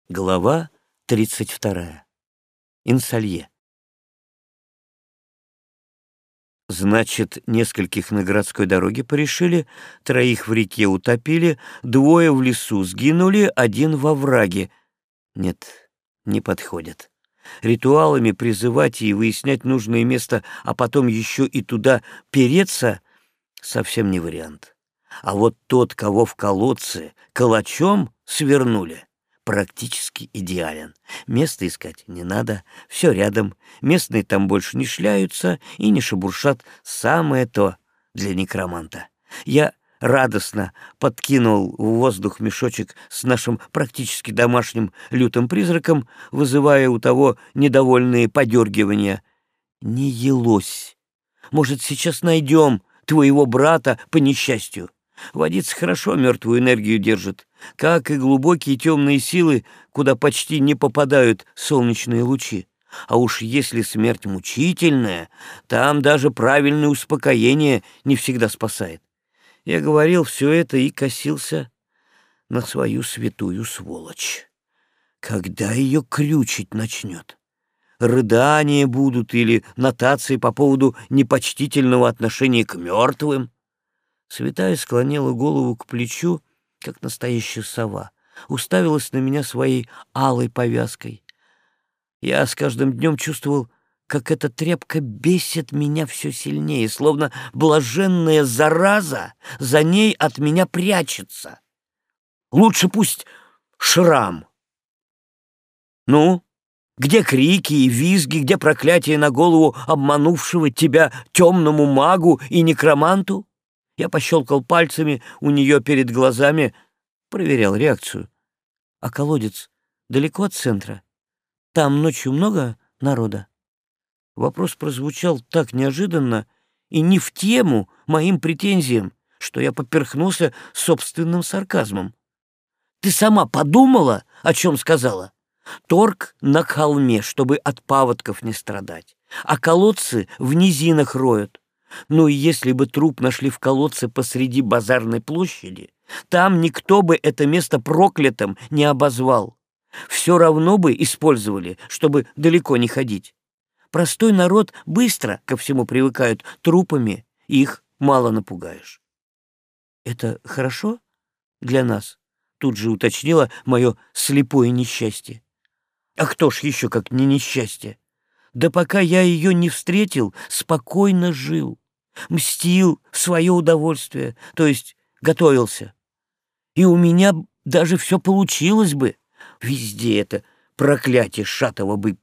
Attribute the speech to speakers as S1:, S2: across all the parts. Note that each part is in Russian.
S1: Глава 32. Инсалье. Значит, нескольких на городской дороге порешили, 3 в реке утопили, 2 в лесу сгинули, 1 во враге. Нет, не подходит. Ритуалами призывать и выяснять нужное место, а потом еще и туда переться — совсем не вариант. А вот тот, кого в колодце калачом свернули, практически идеален. Место искать не надо, все рядом, местные там больше не шляются и не шебуршат, самое то для некроманта. Я радостно подкинул в воздух мешочек с нашим практически домашним лютым призраком, вызывая у того недовольные подергивания. Не елось. Может, сейчас найдем твоего брата по несчастью. Водица хорошо мертвую энергию держит, как и глубокие темные силы, куда почти не попадают солнечные лучи. А уж если смерть мучительная, там даже правильное успокоение не всегда спасает. Я говорил все это и косился на свою святую сволочь. Когда ее крючить начнет? Рыдания будут или нотации по поводу непочтительного отношения к мертвым? Святая склонила голову к плечу, как настоящая сова, уставилась на меня своей алой повязкой. Я с каждым днем чувствовал, как эта тряпка бесит меня все сильнее, словно блаженная зараза за ней от меня прячется. Лучше пусть шрам. Ну, где крики и визги, где проклятие на голову обманувшего тебя темному магу и некроманту? Я пощелкал пальцами у нее перед глазами, проверял реакцию. А колодец далеко от центра? Там ночью много народа? Вопрос прозвучал так неожиданно и не в тему моим претензиям, что я поперхнулся собственным сарказмом. Ты сама подумала, о чем сказала? Торг на холме, чтобы от паводков не страдать, а колодцы в низинах роют. Ну и если бы труп нашли в колодце посреди базарной площади, там никто бы это место проклятым не обозвал. Все равно бы использовали, чтобы далеко не ходить. Простой народ быстро ко всему привыкают, трупами их мало напугаешь. Это хорошо для нас? Тут же уточнила мое слепое несчастье. А кто ж еще как не несчастье? Да пока я ее не встретил, спокойно жил. Мстил в свое удовольствие, то есть готовился. И у меня даже все получилось бы. Везде это проклятие шатало бы.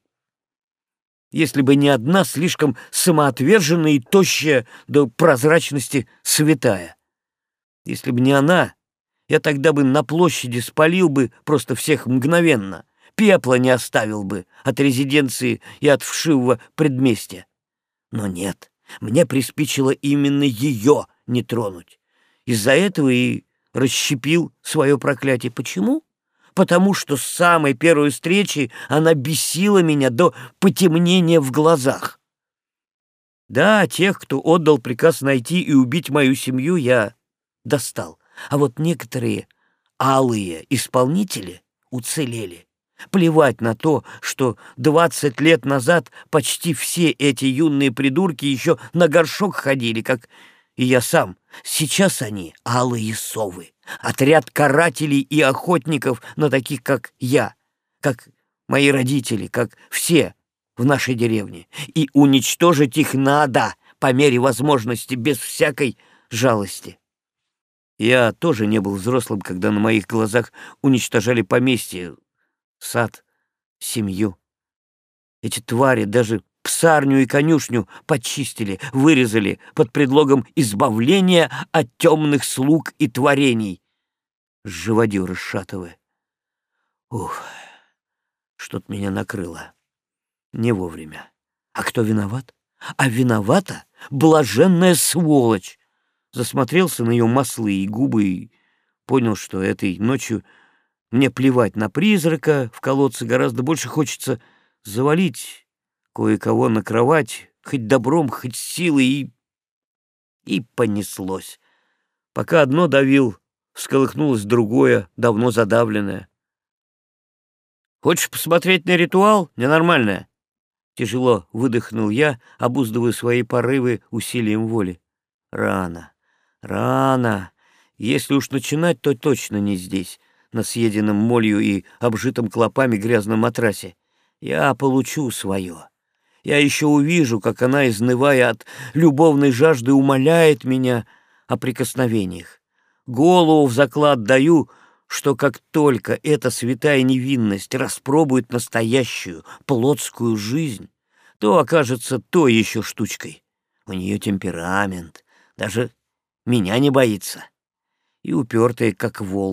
S1: Если бы не одна слишком самоотверженная и тощая до прозрачности святая. Если бы не она, я тогда бы на площади спалил бы просто всех мгновенно. Пепла не оставил бы от резиденции и от вшивого предместья. Но нет. Мне приспичило именно ее не тронуть. Из-за этого и расщепил свое проклятие. Почему? Потому что с самой первой встречи она бесила меня до потемнения в глазах. Да, тех, кто отдал приказ найти и убить мою семью, я достал. А вот некоторые алые исполнители уцелели. Плевать на то, что 20 лет назад почти все эти юные придурки еще на горшок ходили, как и я сам. Сейчас они алые совы, отряд карателей и охотников на таких, как я, как мои родители, как все в нашей деревне. И уничтожить их надо по мере возможности, без всякой жалости. Я тоже не был взрослым, когда на моих глазах уничтожали поместье, сад, семью. Эти твари даже псарню и конюшню почистили, вырезали под предлогом избавления от темных слуг и творений. Живодеры шатовы. Ух, что-то меня накрыло. Не вовремя. А кто виноват? А виновата блаженная сволочь. Засмотрелся на ее маслы и губы и понял, что этой ночью мне плевать на призрака в колодце, гораздо больше хочется завалить кое-кого на кровать, хоть добром, хоть силой, и понеслось. Пока одно давил, всколыхнулось другое, давно задавленное. Хочешь посмотреть на ритуал? Ненормальное. Тяжело выдохнул я, обуздывая свои порывы усилием воли. Рано, рано. Если уж начинать, то точно не здесь, на съеденном молью и обжитом клопами грязном матрасе. Я получу свое. Я еще увижу, как она, изнывая от любовной жажды, умоляет меня о прикосновениях. Голову в заклад даю, что как только эта святая невинность распробует настоящую плотскую жизнь, то окажется той еще штучкой. У нее темперамент, даже меня не боится. И упертая, как вол.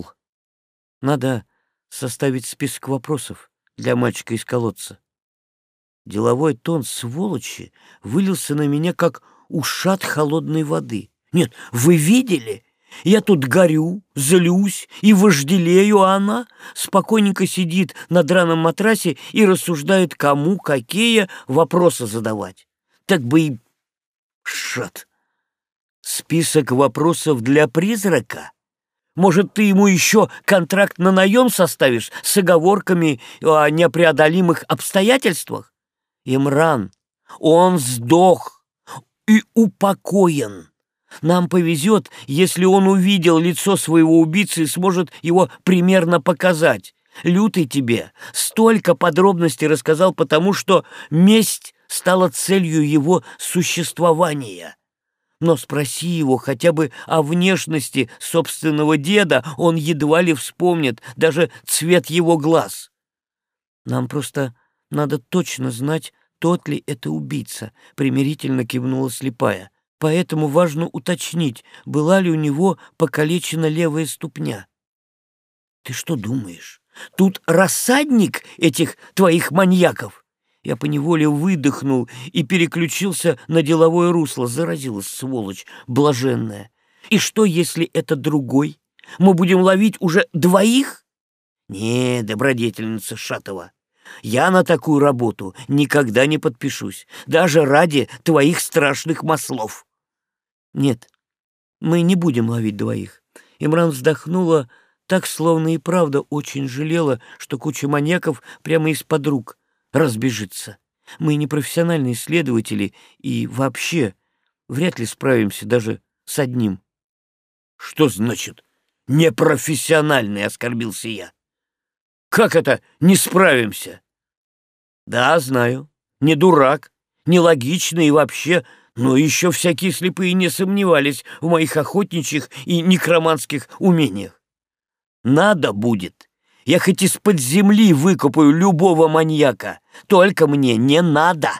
S1: Надо составить список вопросов для мальчика из колодца. Деловой тон сволочи вылился на меня, как ушат холодной воды. Нет, вы видели? Я тут горю, злюсь и вожделею, а она спокойненько сидит на драном матрасе и рассуждает, кому какие вопросы задавать. Так бы и... Шат. Список вопросов для призрака? Может, ты ему еще контракт на наем составишь с оговорками о непреодолимых обстоятельствах? Имран, он сдох и упокоен. Нам повезет, если он увидел лицо своего убийцы и сможет его примерно показать. Лютый тебе столько подробностей рассказал, потому что месть стала целью его существования. Но спроси его хотя бы о внешности собственного деда, он едва ли вспомнит даже цвет его глаз. Нам просто надо точно знать, тот ли это убийца, примирительно кивнула слепая. Поэтому важно уточнить, была ли у него покалечена левая ступня. Ты что думаешь, тут рассадник этих твоих маньяков? Я поневоле выдохнул и переключился на деловое русло. Заразилась, сволочь блаженная. И что, если это другой? Мы будем ловить уже двоих? Не, добродетельница Шатова, я на такую работу никогда не подпишусь, даже ради твоих страшных маслов. Нет, мы не будем ловить двоих. Имран вздохнула так, словно и правда очень жалела, что куча маньяков прямо из-под рук разбежится. Мы не профессиональные следователи и вообще вряд ли справимся даже с одним. Что значит непрофессиональный, оскорбился я. Как это не справимся? Да, знаю, не дурак, нелогичный и вообще, но еще всякие слепые не сомневались в моих охотничьих и некроманских умениях. Надо будет, я хоть из-под земли выкопаю любого маньяка, только мне не надо.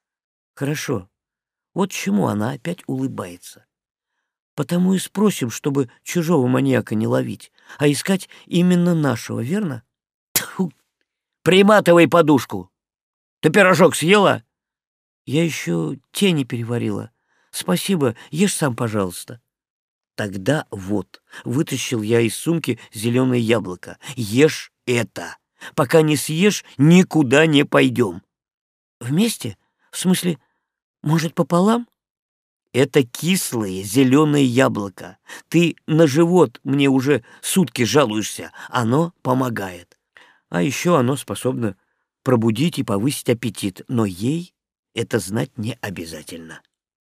S1: Хорошо, вот чему она опять улыбается. Потому и спросим, чтобы чужого маньяка не ловить, а искать именно нашего, верно? Тьфу. Приматывай подушку. Ты пирожок съела? Я еще тени переварила. Спасибо, ешь сам, пожалуйста. Тогда вот, вытащил я из сумки зеленое яблоко. Ешь это. Пока не съешь, никуда не пойдем. Вместе? В смысле, может, пополам? Это кислое зеленое яблоко. Ты на живот мне уже сутки жалуешься. Оно помогает. А еще оно способно пробудить и повысить аппетит. Но ей это знать не обязательно.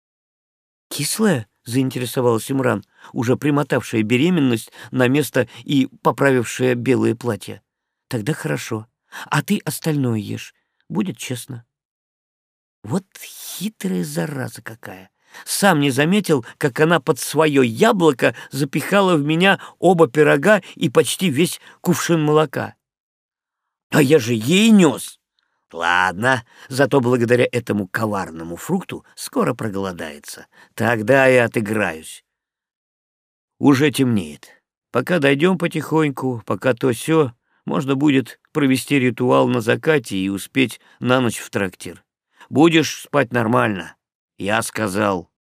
S1: «Кислая?» — заинтересовалась Имран, уже примотавшая беременность на место и поправившая белое платье. «Тогда хорошо. А ты остальное ешь. Будет честно». Вот хитрая зараза какая. Сам не заметил, как она под свое яблоко запихала в меня оба пирога и почти весь кувшин молока. А я же ей нес. Ладно, зато благодаря этому коварному фрукту скоро проголодается. Тогда я отыграюсь. Уже темнеет. Пока дойдем потихоньку, пока то сё, можно будет провести ритуал на закате и успеть на ночь в трактир. Будешь спать нормально, я сказал.